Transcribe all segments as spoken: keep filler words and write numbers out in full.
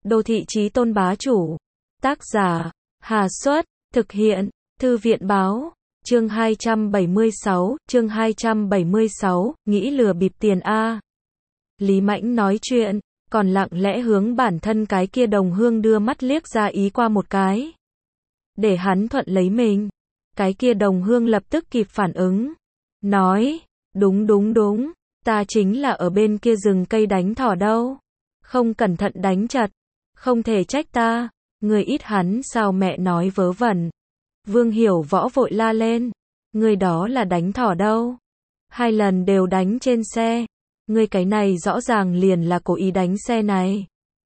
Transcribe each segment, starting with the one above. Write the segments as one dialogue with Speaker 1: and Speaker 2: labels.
Speaker 1: Đô thị chí tôn bá chủ. Tác giả, Hà Xuất, thực hiện, Thư viện báo. Chương hai trăm bảy mươi sáu, chương hai trăm bảy mươi sáu, nghĩ lừa bịp tiền a. Lý Mãnh nói chuyện, còn lặng lẽ hướng bản thân cái kia đồng hương đưa mắt liếc ra ý qua một cái. Để hắn thuận lấy mình. Cái kia đồng hương lập tức kịp phản ứng. Nói, đúng đúng đúng, ta chính là ở bên kia rừng cây đánh thỏ đâu. Không cẩn thận đánh chật, không thể trách ta, người ít hắn sao mẹ nói vớ vẩn. Vương Hiểu Võ vội la lên, người đó là đánh thỏ đâu. Hai lần đều đánh trên xe, người cái này rõ ràng liền là cố ý đánh xe này.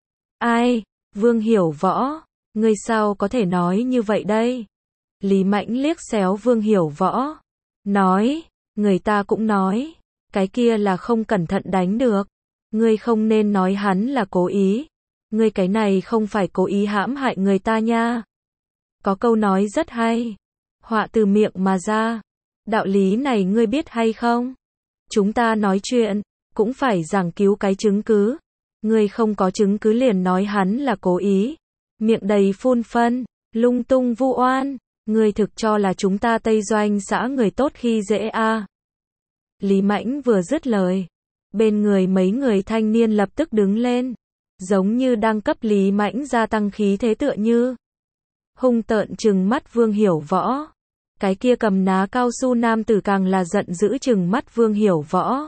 Speaker 1: Ai, Vương Hiểu Võ, người sao có thể nói như vậy đây? Lý Mãnh liếc xéo Vương Hiểu Võ, nói, người ta cũng nói, cái kia là không cẩn thận đánh được. Ngươi không nên nói hắn là cố ý. Ngươi cái này không phải cố ý hãm hại người ta nha. Có câu nói rất hay. Họa từ miệng mà ra. Đạo lý này ngươi biết hay không? Chúng ta nói chuyện, cũng phải giảng cứu cái chứng cứ. Ngươi không có chứng cứ liền nói hắn là cố ý. Miệng đầy phun phân, lung tung vu oan. Ngươi thực cho là chúng ta Tây Doanh xã người tốt khi dễ a? À. Lý Mãnh vừa dứt lời. Bên người mấy người thanh niên lập tức đứng lên, giống như đang cấp Lý Mãnh gia tăng khí thế tựa như. Hung tợn trừng mắt Vương Hiểu Võ. Cái kia cầm ná cao su nam tử càng là giận dữ trừng mắt Vương Hiểu Võ.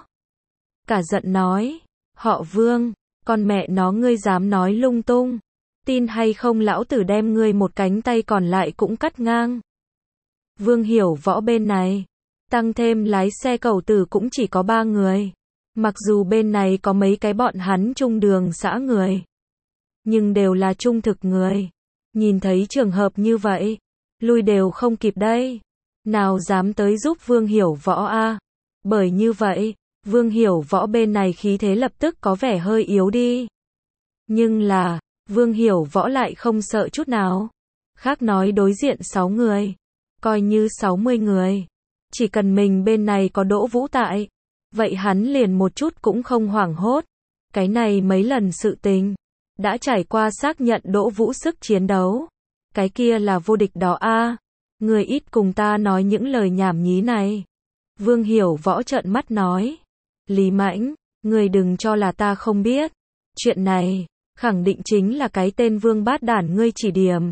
Speaker 1: Cả giận nói, họ Vương, con mẹ nó ngươi dám nói lung tung. Tin hay không lão tử đem ngươi một cánh tay còn lại cũng cắt ngang. Vương Hiểu Võ bên này, tăng thêm lái xe cầu tử cũng chỉ có ba người. Mặc dù bên này có mấy cái bọn hắn trung đường xã người, nhưng đều là trung thực người. Nhìn thấy trường hợp như vậy, lui đều không kịp đây. Nào dám tới giúp Vương Hiểu Võ a? À? Bởi như vậy, Vương Hiểu Võ bên này khí thế lập tức có vẻ hơi yếu đi. Nhưng là, Vương Hiểu Võ lại không sợ chút nào. Khác nói đối diện sáu người, coi như sáu mươi người. Chỉ cần mình bên này có Đỗ Vũ tại, vậy hắn liền một chút cũng không hoảng hốt. Cái này mấy lần sự tình, đã trải qua xác nhận Đỗ Vũ sức chiến đấu. Cái kia là vô địch đó a. À. Người ít cùng ta nói những lời nhảm nhí này. Vương Hiểu Võ trợn mắt nói. Lý Mãnh, người đừng cho là ta không biết. Chuyện này, khẳng định chính là cái tên Vương bát đản ngươi chỉ điểm.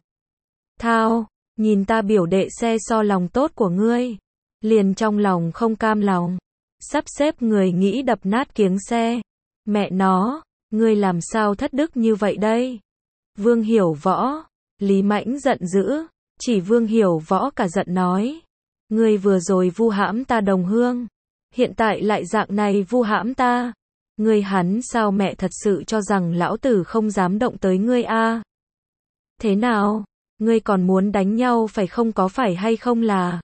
Speaker 1: Thao, nhìn ta biểu đệ xe so lòng tốt của ngươi. Liền trong lòng không cam lòng. Sắp xếp người nghĩ đập nát kiếng xe. Mẹ nó, ngươi làm sao thất đức như vậy đây? Vương Hiểu Võ, Lý Mãnh giận dữ, chỉ Vương Hiểu Võ cả giận nói. Ngươi vừa rồi vu hãm ta đồng hương, hiện tại lại dạng này vu hãm ta. Ngươi hắn sao mẹ thật sự cho rằng lão tử không dám động tới ngươi a? À? Thế nào, ngươi còn muốn đánh nhau phải không có phải hay không là?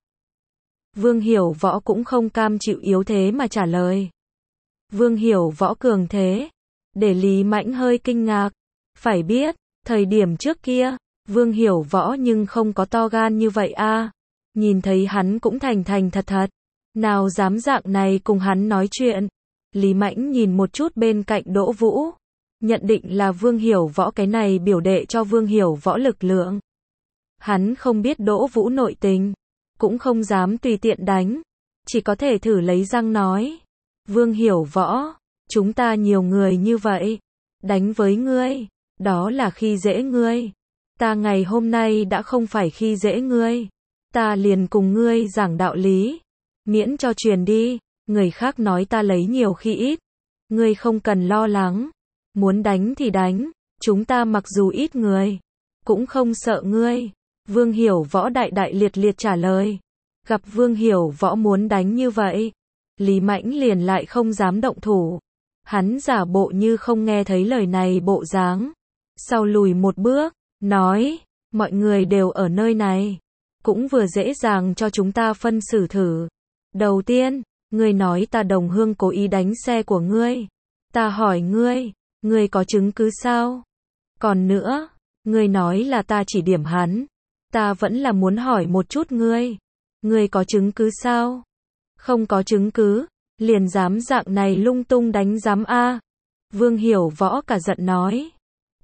Speaker 1: Vương Hiểu Võ cũng không cam chịu yếu thế mà trả lời. Vương Hiểu Võ cường thế, để Lý Mãnh hơi kinh ngạc. Phải biết, thời điểm trước kia, Vương Hiểu Võ nhưng không có to gan như vậy a. À. Nhìn thấy hắn cũng thành thành thật thật, nào dám dạng này cùng hắn nói chuyện. Lý Mãnh nhìn một chút bên cạnh Đỗ Vũ, nhận định là Vương Hiểu Võ cái này biểu đệ cho Vương Hiểu Võ lực lượng. Hắn không biết Đỗ Vũ nội tình, cũng không dám tùy tiện đánh, chỉ có thể thử lấy răng nói. Vương Hiểu Võ, chúng ta nhiều người như vậy, đánh với ngươi, đó là khi dễ ngươi. Ta ngày hôm nay đã không phải khi dễ ngươi, ta liền cùng ngươi giảng đạo lý, miễn cho truyền đi, người khác nói ta lấy nhiều khi ít. Ngươi không cần lo lắng, muốn đánh thì đánh, chúng ta mặc dù ít người, cũng không sợ ngươi. Vương Hiểu Võ đại đại liệt liệt trả lời. Gặp Vương Hiểu Võ muốn đánh như vậy, Lý Mãnh liền lại không dám động thủ. Hắn giả bộ như không nghe thấy lời này bộ dáng. Sau lùi một bước, nói, mọi người đều ở nơi này, cũng vừa dễ dàng cho chúng ta phân xử thử. Đầu tiên, ngươi nói ta đồng hương cố ý đánh xe của ngươi. Ta hỏi ngươi, ngươi có chứng cứ sao? Còn nữa, ngươi nói là ta chỉ điểm hắn. Ta vẫn là muốn hỏi một chút ngươi. Ngươi có chứng cứ sao? Không có chứng cứ, liền dám dạng này lung tung đánh giám a. Vương Hiểu Võ cả giận nói.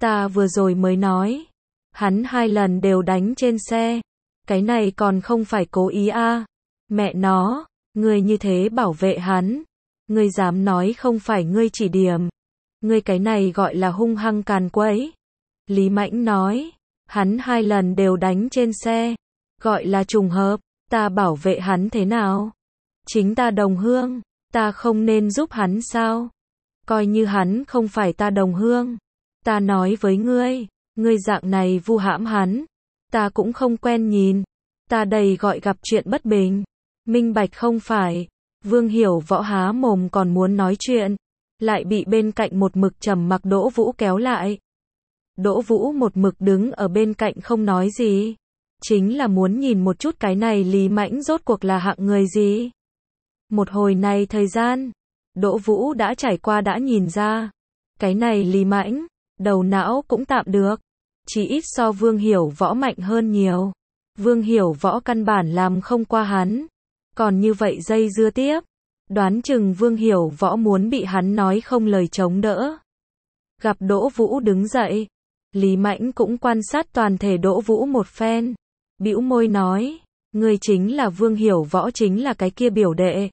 Speaker 1: Ta vừa rồi mới nói. Hắn hai lần đều đánh trên xe. Cái này còn không phải cố ý à. Mẹ nó, ngươi như thế bảo vệ hắn. Ngươi dám nói không phải ngươi chỉ điểm. Ngươi cái này gọi là hung hăng càn quấy. Lý Mãnh nói, hắn hai lần đều đánh trên xe. Gọi là trùng hợp, ta bảo vệ hắn thế nào? Chính ta đồng hương, ta không nên giúp hắn sao? Coi như hắn không phải ta đồng hương. Ta nói với ngươi, ngươi dạng này vu hãm hắn. Ta cũng không quen nhìn. Ta đây gọi gặp chuyện bất bình. Minh bạch không phải. Vương Hiểu Võ há mồm còn muốn nói chuyện. Lại bị bên cạnh một mực trầm mặc Đỗ Vũ kéo lại. Đỗ Vũ một mực đứng ở bên cạnh không nói gì. Chính là muốn nhìn một chút cái này Lý Mãnh rốt cuộc là hạng người gì. Một hồi này thời gian, Đỗ Vũ đã trải qua đã nhìn ra. Cái này Lý Mãnh, đầu não cũng tạm được. Chỉ ít so Vương Hiểu Võ mạnh hơn nhiều. Vương Hiểu Võ căn bản làm không qua hắn. Còn như vậy dây dưa tiếp. Đoán chừng Vương Hiểu Võ muốn bị hắn nói không lời chống đỡ. Gặp Đỗ Vũ đứng dậy. Lý Mãnh cũng quan sát toàn thể Đỗ Vũ một phen. Bĩu môi nói. Ngươi chính là Vương Hiểu Võ chính là cái kia biểu đệ.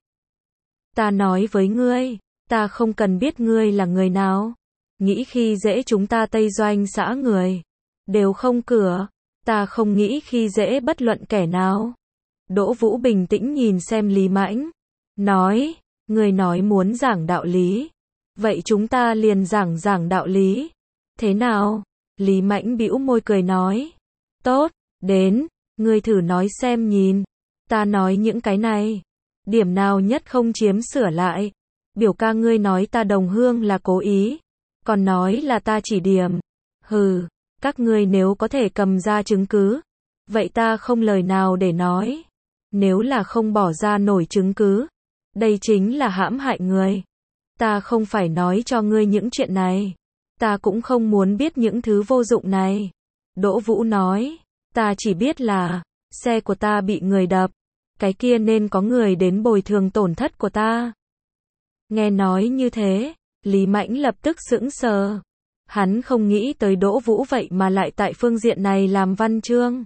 Speaker 1: Ta nói với ngươi. Ta không cần biết ngươi là người nào. Nghĩ khi dễ chúng ta Tây Doanh xã người. Đều không cửa. Ta không nghĩ khi dễ bất luận kẻ nào. Đỗ Vũ bình tĩnh nhìn xem Lý Mãnh. Nói. Ngươi nói muốn giảng đạo lý. Vậy chúng ta liền giảng giảng đạo lý. Thế nào? Lý Mãnh bĩu môi cười nói. Tốt, đến, ngươi thử nói xem nhìn. Ta nói những cái này. Điểm nào nhất không chiếm sửa lại. Biểu ca ngươi nói ta đồng hương là cố ý. Còn nói là ta chỉ điểm. Hừ, các ngươi nếu có thể cầm ra chứng cứ. Vậy ta không lời nào để nói. Nếu là không bỏ ra nổi chứng cứ. Đây chính là hãm hại người. Ta không phải nói cho ngươi những chuyện này. Ta cũng không muốn biết những thứ vô dụng này. Đỗ Vũ nói. Ta chỉ biết là. Xe của ta bị người đập. Cái kia nên có người đến bồi thường tổn thất của ta. Nghe nói như thế. Lý Mãnh lập tức sững sờ. Hắn không nghĩ tới Đỗ Vũ vậy mà lại tại phương diện này làm văn chương.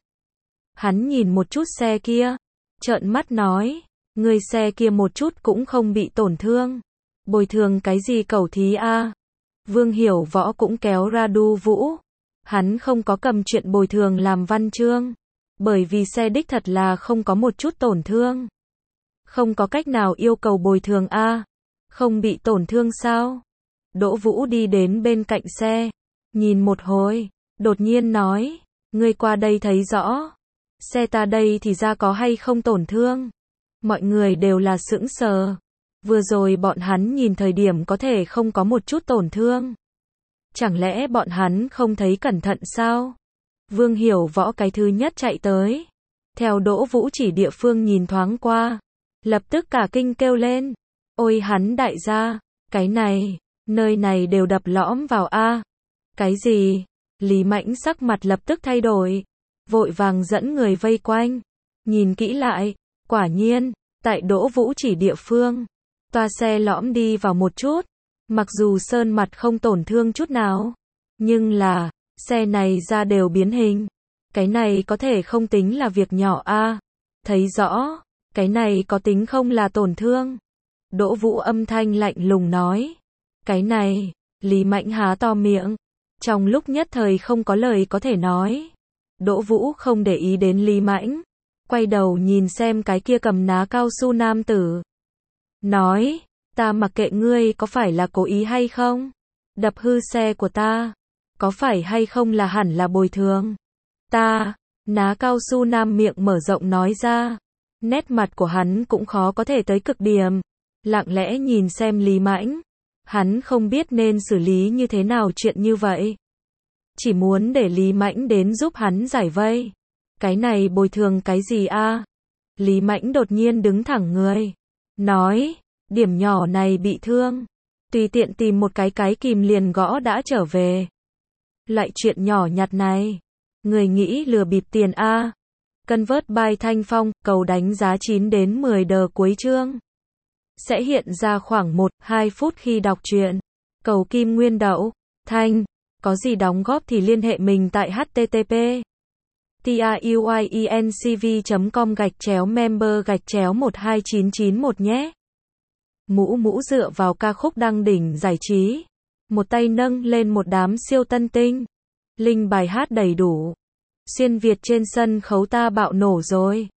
Speaker 1: Hắn nhìn một chút xe kia. Trợn mắt nói. Người xe kia một chút cũng không bị tổn thương. Bồi thường cái gì cẩu thí a? Vương Hiểu Võ cũng kéo ra Đu Vũ. Hắn không có cầm chuyện bồi thường làm văn chương. Bởi vì xe đích thật là không có một chút tổn thương. Không có cách nào yêu cầu bồi thường a? Không bị tổn thương sao? Đỗ Vũ đi đến bên cạnh xe. Nhìn một hồi. Đột nhiên nói. Ngươi qua đây thấy rõ. Xe ta đây thì ra có hay không tổn thương? Mọi người đều là sững sờ. Vừa rồi bọn hắn nhìn thời điểm có thể không có một chút tổn thương. Chẳng lẽ bọn hắn không thấy cẩn thận sao? Vương Hiểu Võ cái thứ nhất chạy tới. Theo Đỗ Vũ chỉ địa phương nhìn thoáng qua. Lập tức cả kinh kêu lên. Ôi hắn đại gia. Cái này. Nơi này đều đập lõm vào a. Cái gì? Lý Mãnh sắc mặt lập tức thay đổi. Vội vàng dẫn người vây quanh. Nhìn kỹ lại. Quả nhiên. Tại Đỗ Vũ chỉ địa phương. Toa xe lõm đi vào một chút. Mặc dù sơn mặt không tổn thương chút nào. Nhưng là. Xe này ra đều biến hình. Cái này có thể không tính là việc nhỏ a. Thấy rõ. Cái này có tính không là tổn thương. Đỗ Vũ âm thanh lạnh lùng nói. Cái này. Lý Mãnh há to miệng. Trong lúc nhất thời không có lời có thể nói. Đỗ Vũ không để ý đến Lý Mãnh. Quay đầu nhìn xem cái kia cầm ná cao su nam tử. Nói. Ta mặc kệ ngươi có phải là cố ý hay không. Đập hư xe của ta. Có phải hay không là hẳn là bồi thường. Ta. Ná cao su nam miệng mở rộng nói ra. Nét mặt của hắn cũng khó có thể tới cực điểm. Lặng lẽ nhìn xem Lý Mãnh. Hắn không biết nên xử lý như thế nào chuyện như vậy. Chỉ muốn để Lý Mãnh đến giúp hắn giải vây. Cái này bồi thường cái gì a? Lý Mãnh đột nhiên đứng thẳng người. Nói. Điểm nhỏ này bị thương. Tùy tiện tìm một cái cái kìm liền gõ đã trở về. Loại chuyện nhỏ nhặt này. Người nghĩ lừa bịp tiền a? Convert by Thanh Phong, cầu đánh giá chín đến mười đờ cuối chương. Sẽ hiện ra khoảng một đến hai phút khi đọc truyện. Cầu kim nguyên đậu. Thanh. Có gì đóng góp thì liên hệ mình tại h t t p truyencv chấm com gạch chéo member gạch chéo một hai chín chín một nhé. Mũ mũ dựa vào ca khúc đăng đỉnh giải trí. Một tay nâng lên một đám siêu tân tinh. Link bài hát đầy đủ. Xuyên Việt trên sân khấu ta bạo nổ rồi.